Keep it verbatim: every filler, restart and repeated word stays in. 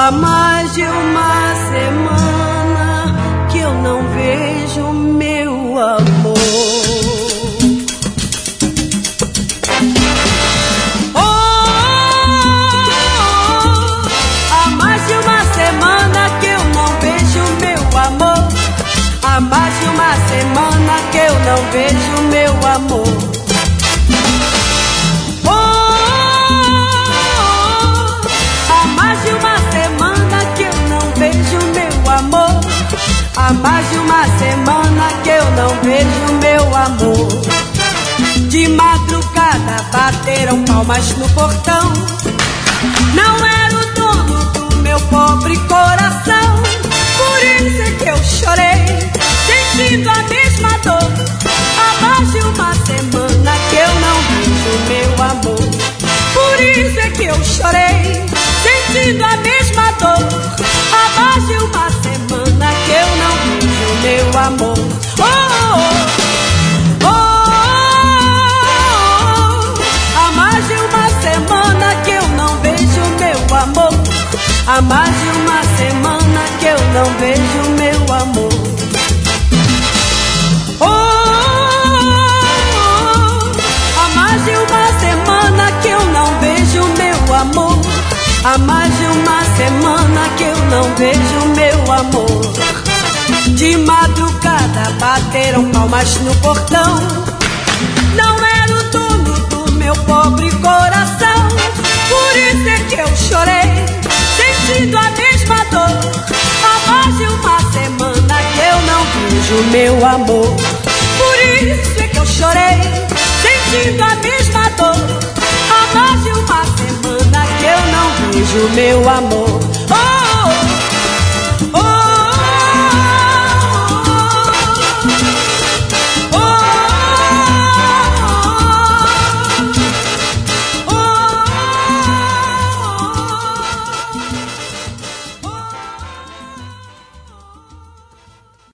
Há mais de uma semana que eu não vejo meu amor. Oh, há mais de uma semana que eu não vejo meu amor. Há mais de uma semana que eu não vejo meu amor. Há mais de uma semana que eu não vejo meu amor. De madrugada bateram palmas no portão. Não era o dono do meu pobre coração. Por isso é que eu chorei, sentindo a mesma dor. Há mais de uma semana que eu não vejo meu amor. Por isso é que eu chorei, sentindo a mesma dor. Há mais de uma semana que eu não vejo meu amor. Oh, oh, oh, oh, oh. Há mais de uma semana que eu não vejo meu amor. Há mais de uma semana que eu não vejo meu amor. Oh, oh, oh. Há mais de uma semana que eu não vejo meu amor. Há mais de uma semana que eu não vejo meu amor. De madrugada bateram palmas no portão. Não era o dono do meu pobre coração. Por isso é que eu chorei, sentindo a mesma dor. Há mais de uma semana que eu não vejo meu amor. Por isso é que eu chorei, sentindo a mesma dor. Há mais de uma semana que eu não vejo meu amor.